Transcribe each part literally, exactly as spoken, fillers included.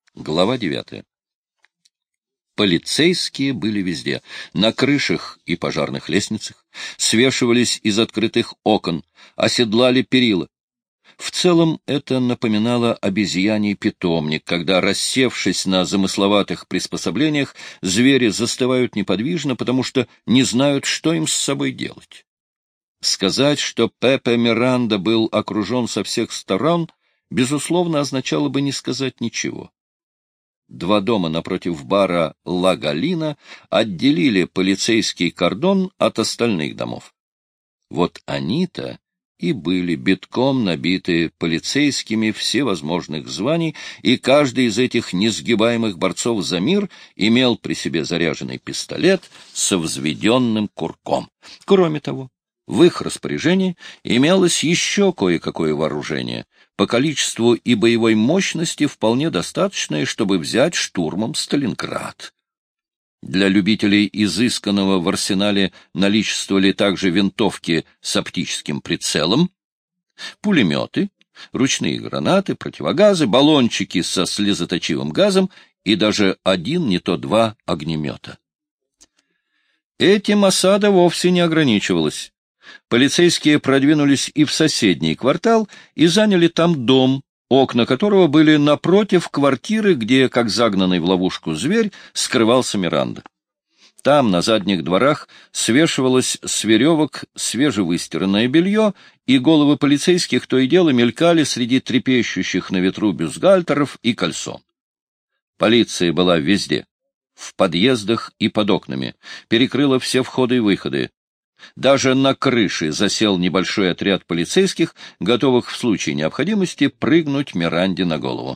Глава девятая. Полицейские были везде, на крышах и пожарных лестницах, свешивались из открытых окон, оседлали перила. В целом это напоминало обезьяний питомник, когда, рассевшись на замысловатых приспособлениях, звери застывают неподвижно, потому что не знают, что им с собой делать. Сказать, что Пепе Миранда был окружен со всех сторон, безусловно, означало бы не сказать ничего. Два дома напротив бара «Ла Галина» отделили полицейский кордон от остальных домов. Вот они-то и были битком набиты полицейскими всевозможных званий, и каждый из этих несгибаемых борцов за мир имел при себе заряженный пистолет со взведенным курком. Кроме того, в их распоряжении имелось еще кое-какое вооружение, по количеству и боевой мощности вполне достаточное, чтобы взять штурмом Сталинград. Для любителей изысканного в арсенале наличествовали также винтовки с оптическим прицелом, пулеметы, ручные гранаты, противогазы, баллончики со слезоточивым газом и даже один, не то два огнемета. Этим осада вовсе не ограничивалась. Полицейские продвинулись и в соседний квартал и заняли там дом, окна которого были напротив квартиры, где, как загнанный в ловушку зверь, скрывался Миранда. Там, на задних дворах, свешивалось с веревок свежевыстиранное белье, и головы полицейских то и дело мелькали среди трепещущих на ветру бюстгальтеров и кальсон. Полиция была везде, в подъездах и под окнами, перекрыла все входы и выходы. Даже на крыше засел небольшой отряд полицейских, готовых в случае необходимости прыгнуть Миранде на голову.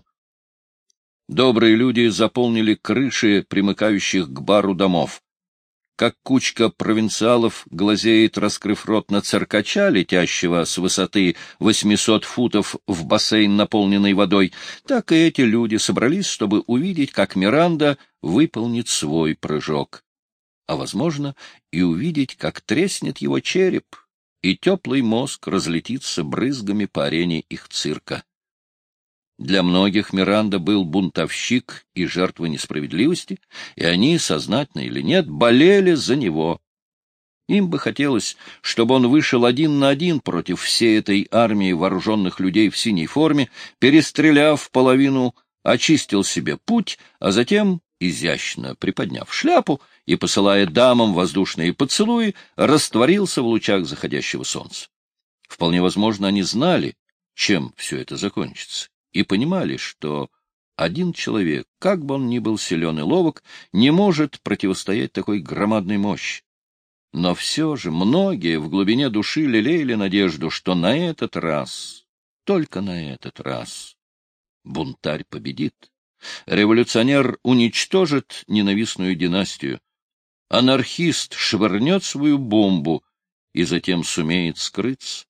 Добрые люди заполнили крыши примыкающих к бару домов. Как кучка провинциалов глазеет, раскрыв рот на циркача, летящего с высоты восьмисот футов в бассейн, наполненный водой, так и эти люди собрались, чтобы увидеть, как Миранда выполнит свой прыжок. А, возможно, и увидеть, как треснет его череп, и теплый мозг разлетится брызгами по арене их цирка. Для многих Миранда был бунтовщик и жертва несправедливости, и они, сознательно или нет, болели за него. Им бы хотелось, чтобы он вышел один на один против всей этой армии вооруженных людей в синей форме, перестреляв половину, очистил себе путь, а затем, изящно приподняв шляпу и посылая дамам воздушные поцелуи, растворился в лучах заходящего солнца. Вполне возможно, они знали, чем все это закончится, и понимали, что один человек, как бы он ни был силен и ловок, не может противостоять такой громадной мощи. Но все же многие в глубине души лелеяли надежду, что на этот раз, только на этот раз, бунтарь победит. Революционер уничтожит ненавистную династию. Анархист швырнет свою бомбу и затем сумеет скрыться.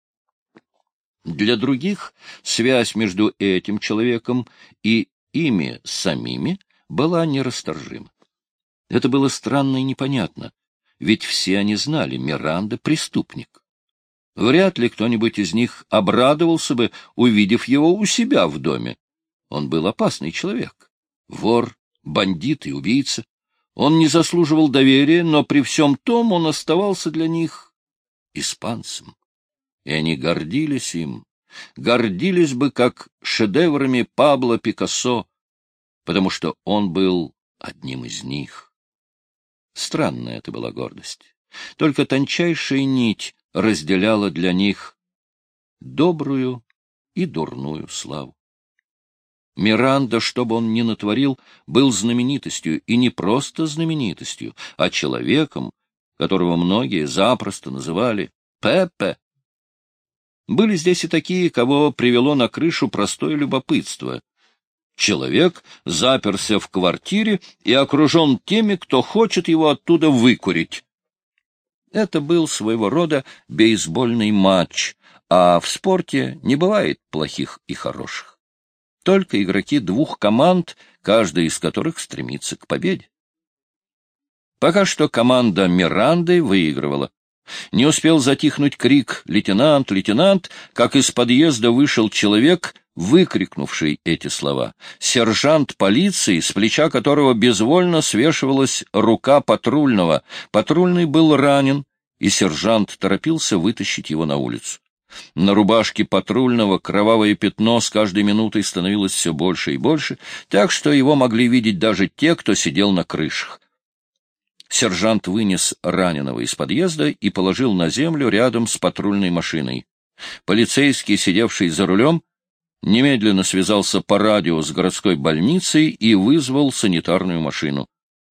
Для других связь между этим человеком и ими самими была нерасторжима. Это было странно и непонятно, ведь все они знали, Миранда — преступник. Вряд ли кто-нибудь из них обрадовался бы, увидев его у себя в доме. Он был опасный человек, вор, бандит и убийца. Он не заслуживал доверия, но при всем том он оставался для них испанцем. И они гордились им, гордились бы как шедеврами Пабло Пикассо, потому что он был одним из них. Странная это была гордость. Только тончайшая нить разделяла для них добрую и дурную славу. Миранда, что бы он ни натворил, был знаменитостью, и не просто знаменитостью, а человеком, которого многие запросто называли Пепе. Были здесь и такие, кого привело на крышу простое любопытство. Человек заперся в квартире и окружен теми, кто хочет его оттуда выкурить. Это был своего рода бейсбольный матч, а в спорте не бывает плохих и хороших. Только игроки двух команд, каждая из которых стремится к победе. Пока что команда Миранды выигрывала. Не успел затихнуть крик «Лейтенант! Лейтенант!», как из подъезда вышел человек, выкрикнувший эти слова. Сержант полиции, с плеча которого безвольно свешивалась рука патрульного. Патрульный был ранен, и сержант торопился вытащить его на улицу. На рубашке патрульного кровавое пятно с каждой минутой становилось все больше и больше, так что его могли видеть даже те, кто сидел на крышах. Сержант вынес раненого из подъезда и положил на землю рядом с патрульной машиной. Полицейский, сидевший за рулем, немедленно связался по радио с городской больницей и вызвал санитарную машину.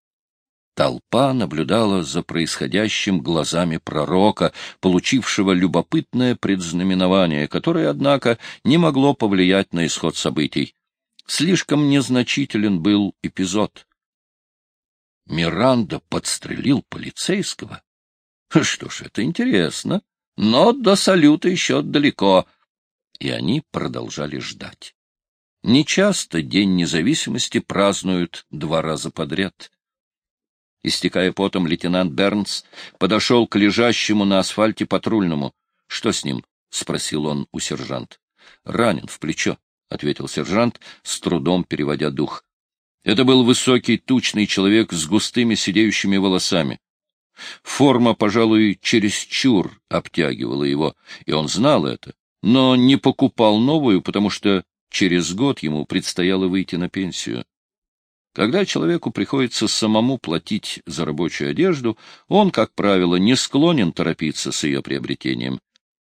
Толпа наблюдала за происходящим глазами пророка, получившего любопытное предзнаменование, которое, однако, не могло повлиять на исход событий. Слишком незначителен был эпизод. Миранда подстрелил полицейского? Что ж, это интересно, но до салюта еще далеко. И они продолжали ждать. Нечасто День независимости празднуют два раза подряд. Истекая потом, лейтенант Бернс подошел к лежащему на асфальте патрульному. — Что с ним? — спросил он у сержанта. — Ранен в плечо, — ответил сержант, с трудом переводя дух. Это был высокий, тучный человек с густыми сидеющими волосами. Форма, пожалуй, чересчур обтягивала его, и он знал это, но не покупал новую, потому что через год ему предстояло выйти на пенсию. Когда человеку приходится самому платить за рабочую одежду, он, как правило, не склонен торопиться с ее приобретением.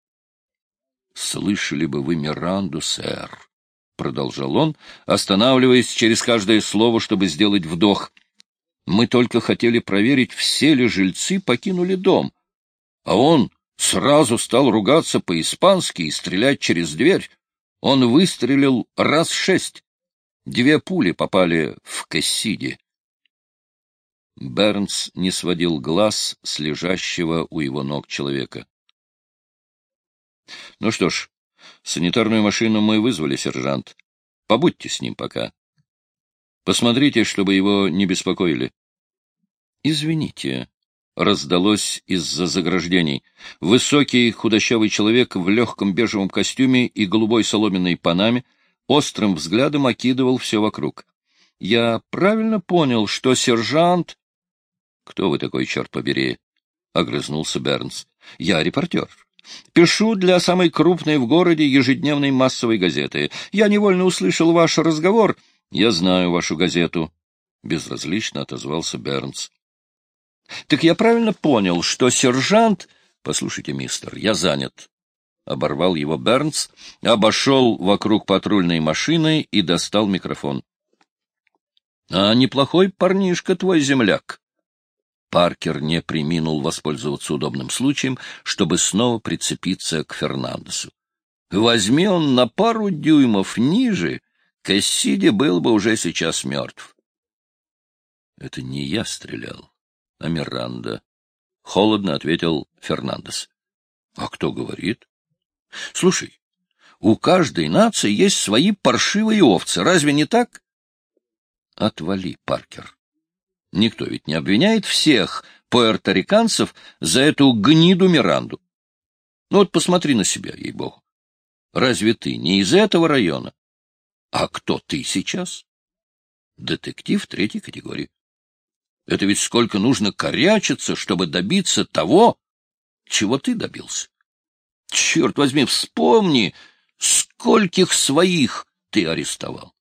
— Слышали бы вы Миранду, сэр, — продолжал он, останавливаясь через каждое слово, чтобы сделать вдох. — Мы только хотели проверить, все ли жильцы покинули дом, а он сразу стал ругаться по-испански и стрелять через дверь. Он выстрелил раз шесть. Две пули попали в Кассиди. Бернс не сводил глаз с лежащего у его ног человека. — Ну что ж, санитарную машину мы вызвали, сержант. Побудьте с ним пока. Посмотрите, чтобы его не беспокоили. — Извините, — раздалось из-за заграждений. Высокий худощавый человек в легком бежевом костюме и голубой соломенной панаме острым взглядом окидывал все вокруг. — Я правильно понял, что сержант... — Кто вы такой, черт побери? — огрызнулся Бернс. — Я репортер. Пишу для самой крупной в городе ежедневной массовой газеты. Я невольно услышал ваш разговор. — Я знаю вашу газету, — безразлично отозвался Бернс. — Так я правильно понял, что сержант... — Послушайте, мистер, я занят. — оборвал его Бернс, обошел вокруг патрульной машины и достал микрофон. — А неплохой парнишка твой земляк. Паркер не преминул воспользоваться удобным случаем, чтобы снова прицепиться к Фернандесу. Возьми он на пару дюймов ниже, Кассиди был бы уже сейчас мертв. — Это не я стрелял, а Миранда, — холодно ответил Фернандес. — А кто говорит? — Слушай, у каждой нации есть свои паршивые овцы, разве не так? — Отвали, Паркер. Никто ведь не обвиняет всех пуэрториканцев за эту гниду Миранду. Ну вот посмотри на себя, ей-богу. Разве ты не из этого района? А кто ты сейчас? Детектив третьей категории. Это ведь сколько нужно корячиться, чтобы добиться того, чего ты добился. Черт возьми, вспомни, скольких своих ты арестовал.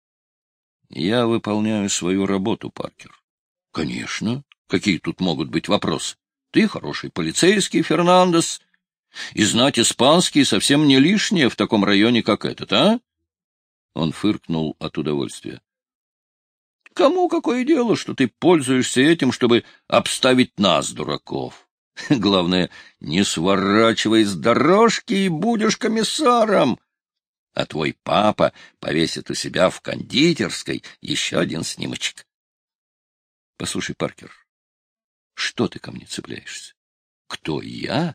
Я выполняю свою работу, Паркер. Конечно. Какие тут могут быть вопросы? Ты хороший полицейский, Фернандес, и знать испанский совсем не лишнее в таком районе, как этот, а? Он фыркнул от удовольствия. Кому какое дело, что ты пользуешься этим, чтобы обставить нас, дураков? Главное, не сворачивай с дорожки и будешь комиссаром. А твой папа повесит у себя в кондитерской еще один снимочек. Послушай, Паркер, что ты ко мне цепляешься? Кто я?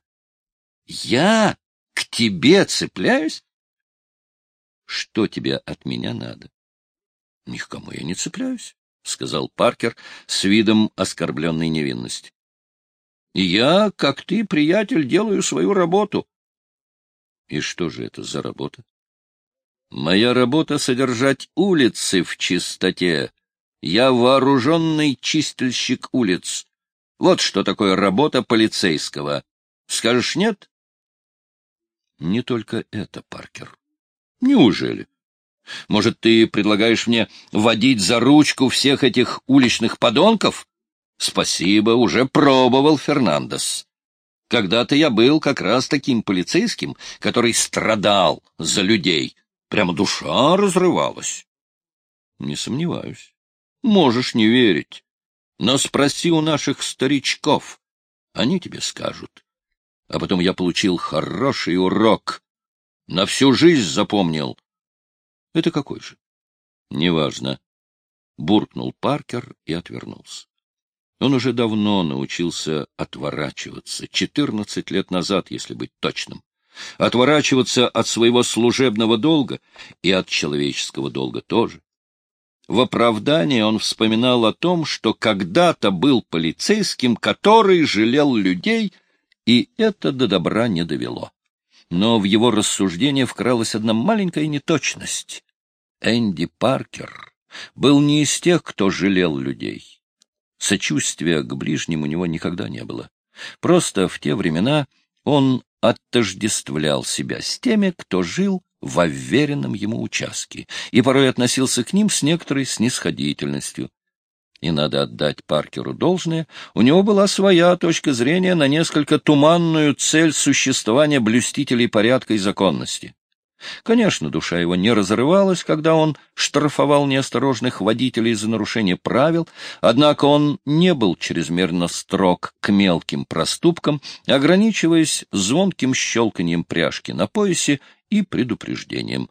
Я к тебе цепляюсь? Что тебе от меня надо? Ни к кому я не цепляюсь, — сказал Паркер с видом оскорбленной невинности. И я, как ты, приятель, делаю свою работу. И что же это за работа? Моя работа — содержать улицы в чистоте. Я вооруженный чистильщик улиц. Вот что такое работа полицейского. Скажешь нет? Не только это, Паркер. Неужели? Может, ты предлагаешь мне водить за ручку всех этих уличных подонков? Спасибо, уже пробовал, Фернандес. Когда-то я был как раз таким полицейским, который страдал за людей. Прямо душа разрывалась. Не сомневаюсь. Можешь не верить. Но спроси у наших старичков. Они тебе скажут. А потом я получил хороший урок. На всю жизнь запомнил. Это какой же? Неважно. Буркнул Паркер и отвернулся. Он уже давно научился отворачиваться, четырнадцать лет назад, если быть точным. Отворачиваться от своего служебного долга и от человеческого долга тоже. В оправдание он вспоминал о том, что когда-то был полицейским, который жалел людей, и это до добра не довело. Но в его рассуждение вкралась одна маленькая неточность. Энди Паркер был не из тех, кто жалел людей. Сочувствия к ближним у него никогда не было. Просто в те времена он отождествлял себя с теми, кто жил в уверенном ему участке, и порой относился к ним с некоторой снисходительностью. И надо отдать Паркеру должное, у него была своя точка зрения на несколько туманную цель существования блюстителей порядка и законности. Конечно, душа его не разрывалась, когда он штрафовал неосторожных водителей за нарушение правил, однако он не был чрезмерно строг к мелким проступкам, ограничиваясь звонким щелканьем пряжки на поясе и предупреждением.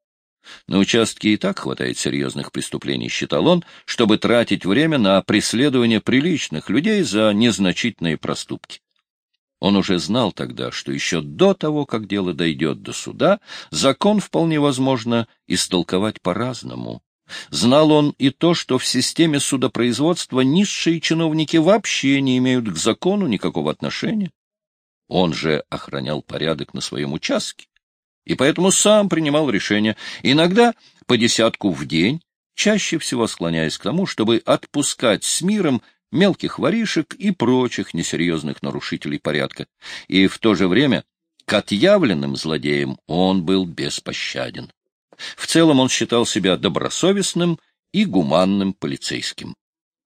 На участке и так хватает серьезных преступлений, считал он, чтобы тратить время на преследование приличных людей за незначительные проступки. Он уже знал тогда, что еще до того, как дело дойдет до суда, закон вполне возможно истолковать по-разному. Знал он и то, что в системе судопроизводства низшие чиновники вообще не имеют к закону никакого отношения. Он же охранял порядок на своем участке, и поэтому сам принимал решения, иногда по десятку в день, чаще всего склоняясь к тому, чтобы отпускать с миром мелких воришек и прочих несерьезных нарушителей порядка, и в то же время к отъявленным злодеям он был беспощаден. В целом он считал себя добросовестным и гуманным полицейским.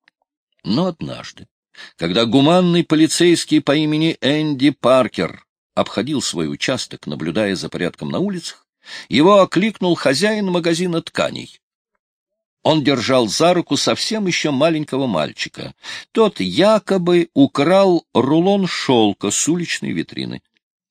Но однажды, когда гуманный полицейский по имени Энди Паркер обходил свой участок, наблюдая за порядком на улицах, его окликнул хозяин магазина тканей. Он держал за руку совсем еще маленького мальчика. Тот якобы украл рулон шелка с уличной витрины.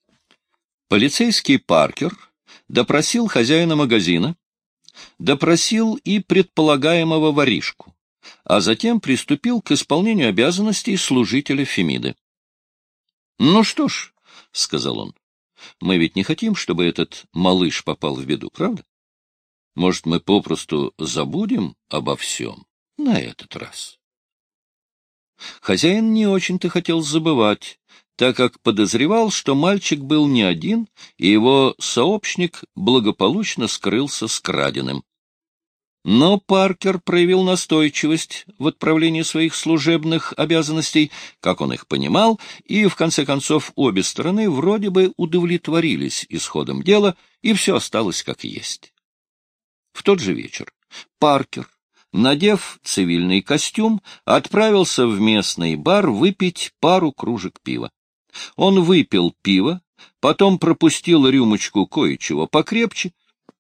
Полицейский Паркер допросил хозяина магазина, допросил и предполагаемого воришку, а затем приступил к исполнению обязанностей служителя Фемиды. — Ну что ж, — сказал он, — мы ведь не хотим, чтобы этот малыш попал в беду, правда? Может, мы попросту забудем обо всем на этот раз? Хозяин не очень-то хотел забывать, так как подозревал, что мальчик был не один, и его сообщник благополучно скрылся с краденым. Но Паркер проявил настойчивость в отправлении своих служебных обязанностей, как он их понимал, и, в конце концов, обе стороны вроде бы удовлетворились исходом дела, и все осталось как есть. В тот же вечер Паркер, надев цивильный костюм, отправился в местный бар выпить пару кружек пива. Он выпил пиво, потом пропустил рюмочку кое-чего покрепче,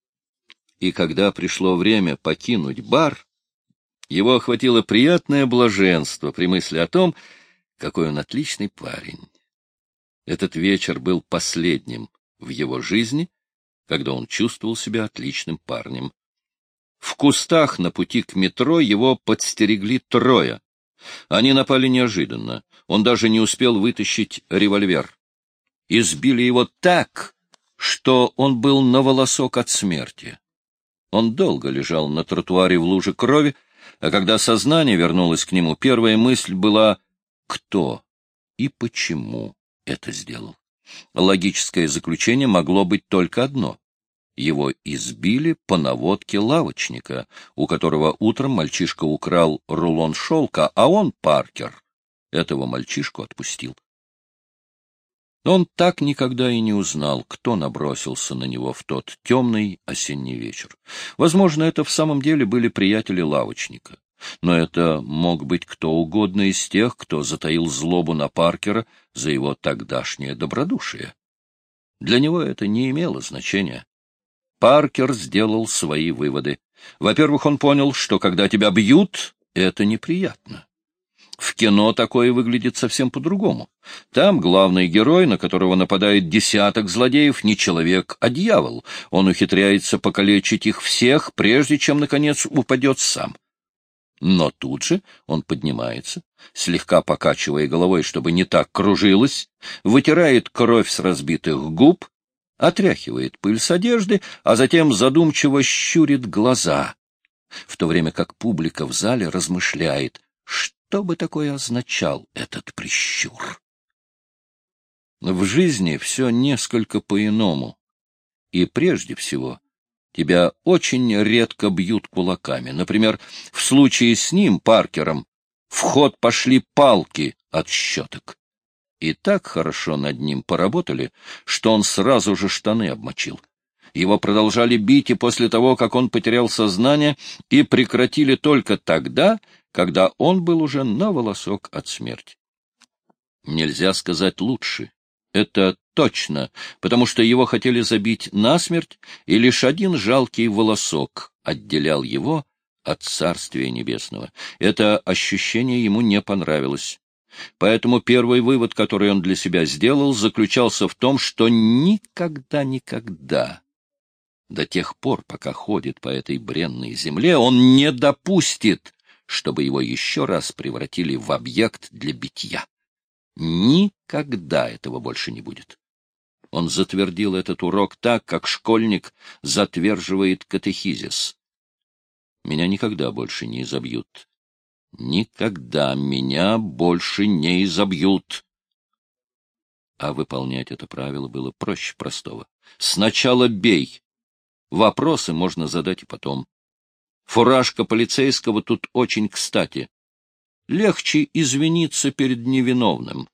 и когда пришло время покинуть бар, его охватило приятное блаженство при мысли о том, какой он отличный парень. Этот вечер был последним в его жизни, когда он чувствовал себя отличным парнем. В кустах на пути к метро его подстерегли трое. Они напали неожиданно. Он даже не успел вытащить револьвер. Избили его так, что он был на волосок от смерти. Он долго лежал на тротуаре в луже крови, а когда сознание вернулось к нему, первая мысль была: кто? и почему это сделал. Логическое заключение могло быть только одно. Его избили по наводке лавочника, у которого утром мальчишка украл рулон шелка, а он, Паркер, этого мальчишку отпустил. Он так никогда и не узнал, кто набросился на него в тот темный осенний вечер. Возможно, это в самом деле были приятели лавочника. Но это мог быть кто угодно из тех, кто затаил злобу на Паркера за его тогдашнее добродушие. Для него это не имело значения. Паркер сделал свои выводы. Во-первых, он понял, что когда тебя бьют, это неприятно. В кино такое выглядит совсем по-другому. Там главный герой, на которого нападает десяток злодеев, не человек, а дьявол. Он ухитряется покалечить их всех, прежде чем, наконец, упадет сам. Но тут же он поднимается, слегка покачивая головой, чтобы не так кружилось, вытирает кровь с разбитых губ, отряхивает пыль с одежды, а затем задумчиво щурит глаза, в то время как публика в зале размышляет, что бы такое означал этот прищур. В жизни все несколько по-иному, и прежде всего тебя очень редко бьют кулаками. Например, в случае с ним, Паркером, в ход пошли палки от щеток. И так хорошо над ним поработали, что он сразу же штаны обмочил. Его продолжали бить и после того, как он потерял сознание, и прекратили только тогда, когда он был уже на волосок от смерти. Нельзя сказать лучше. Это точно, потому что его хотели забить насмерть, и лишь один жалкий волосок отделял его от Царствия Небесного. Это ощущение ему не понравилось. Поэтому первый вывод, который он для себя сделал, заключался в том, что никогда-никогда, до тех пор, пока ходит по этой бренной земле, он не допустит, чтобы его еще раз превратили в объект для битья. Никогда этого больше не будет. Он затвердил этот урок так, как школьник затверживает катехизис. Меня никогда больше не изобьют. Никогда меня больше не изобьют. А выполнять это правило было проще простого. Сначала бей. Вопросы можно задать и потом. Фуражка полицейского тут очень кстати. Легче извиниться перед невиновным.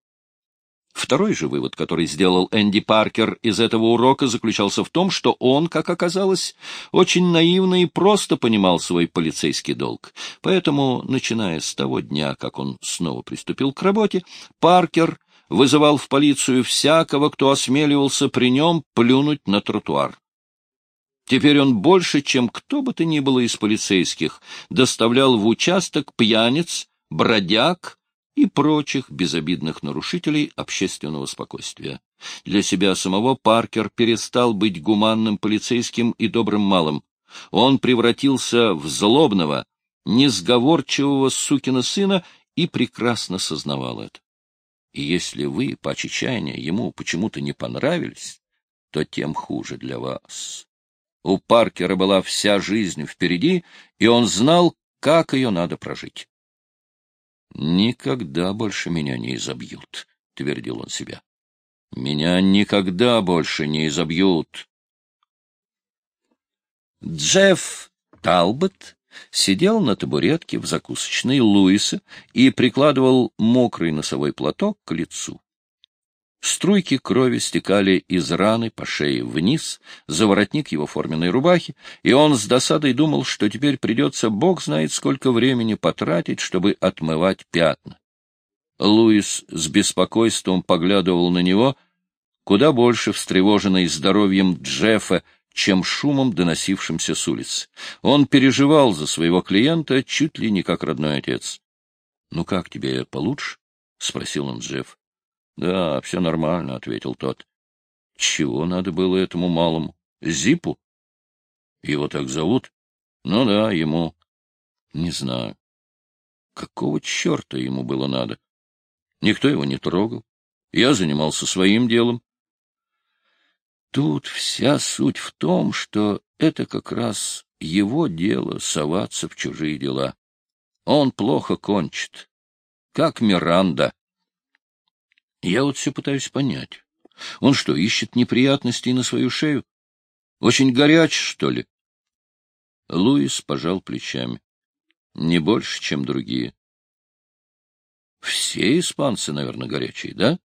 Второй же вывод, который сделал Энди Паркер из этого урока, заключался в том, что он, как оказалось, очень наивно и просто понимал свой полицейский долг. Поэтому, начиная с того дня, как он снова приступил к работе, Паркер вызывал в полицию всякого, кто осмеливался при нем плюнуть на тротуар. Теперь он больше, чем кто бы то ни было из полицейских, доставлял в участок пьяниц, бродяг и прочих безобидных нарушителей общественного спокойствия. Для себя самого Паркер перестал быть гуманным полицейским и добрым малым. Он превратился в злобного, несговорчивого сукина сына и прекрасно сознавал это. И если вы, по чаяния, ему почему-то не понравились, то тем хуже для вас. У Паркера была вся жизнь впереди, и он знал, как ее надо прожить. «Никогда больше меня не изобьют», — твердил он себя. «Меня никогда больше не изобьют». Джефф Талбот сидел на табуретке в закусочной Луиса и прикладывал мокрый носовой платок к лицу. Струйки крови стекали из раны по шее вниз, за воротник его форменной рубахи, и он с досадой думал, что теперь придется бог знает сколько времени потратить, чтобы отмывать пятна. Луис с беспокойством поглядывал на него, куда больше встревоженный здоровьем Джеффа, чем шумом, доносившимся с улицы. Он переживал за своего клиента чуть ли не как родной отец. — Ну как тебе, получше? — спросил он Джефф. — Да, все нормально, — ответил тот. — Чего надо было этому малому? Зипу? Его так зовут? Ну да, ему. Не знаю. Какого черта ему было надо? Никто его не трогал. Я занимался своим делом. Тут вся суть в том, что это как раз его дело соваться в чужие дела. Он плохо кончит, как Миранда. Я вот все пытаюсь понять. Он что, ищет неприятностей на свою шею? Очень горяч, что ли? Луис пожал плечами. Не больше, чем другие. Все испанцы, наверное, горячие, да?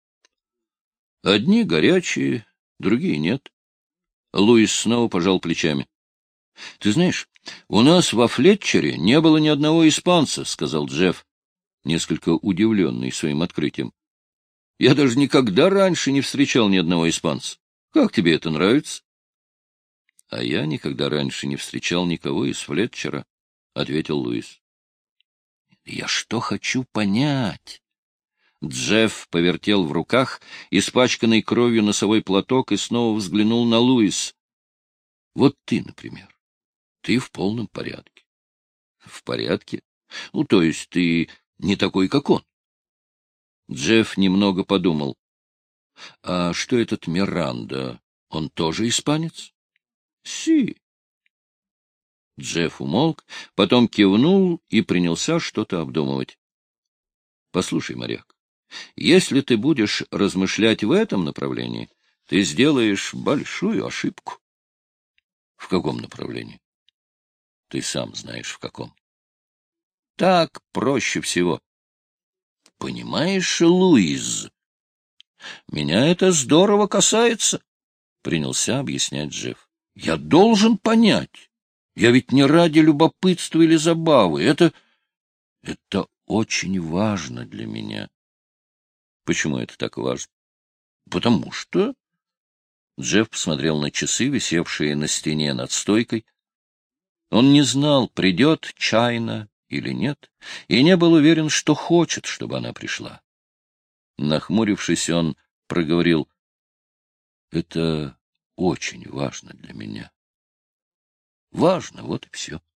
Одни горячие, другие нет. Луис снова пожал плечами. — Ты знаешь, у нас во Флетчере не было ни одного испанца, — сказал Джефф, несколько удивленный своим открытием. — Я даже никогда раньше не встречал ни одного испанца. Как тебе это нравится? — А я никогда раньше не встречал никого из Флетчера, — ответил Луис. — Я что хочу понять? Джефф повертел в руках испачканный кровью носовой платок и снова взглянул на Луис. — Вот ты, например. Ты в полном порядке. — В порядке? Ну, то есть ты не такой, как он. Джефф немного подумал. — А что этот Миранда? Он тоже испанец? — Си. Джефф умолк, потом кивнул и принялся что-то обдумывать. — Послушай, моряк, если ты будешь размышлять в этом направлении, ты сделаешь большую ошибку. — В каком направлении? — Ты сам знаешь, в каком. — Так проще всего. — Понимаешь, Луиз, меня это здорово касается, — принялся объяснять Джефф. — Я должен понять. Я ведь не ради любопытства или забавы. Это... это очень важно для меня. — Почему это так важно? — Потому что... Джефф посмотрел на часы, висевшие на стене над стойкой. Он не знал, придет Чайна или нет, и не был уверен, что хочет, чтобы она пришла. Нахмурившись, он проговорил: — Это очень важно для меня. — Важно, вот и все.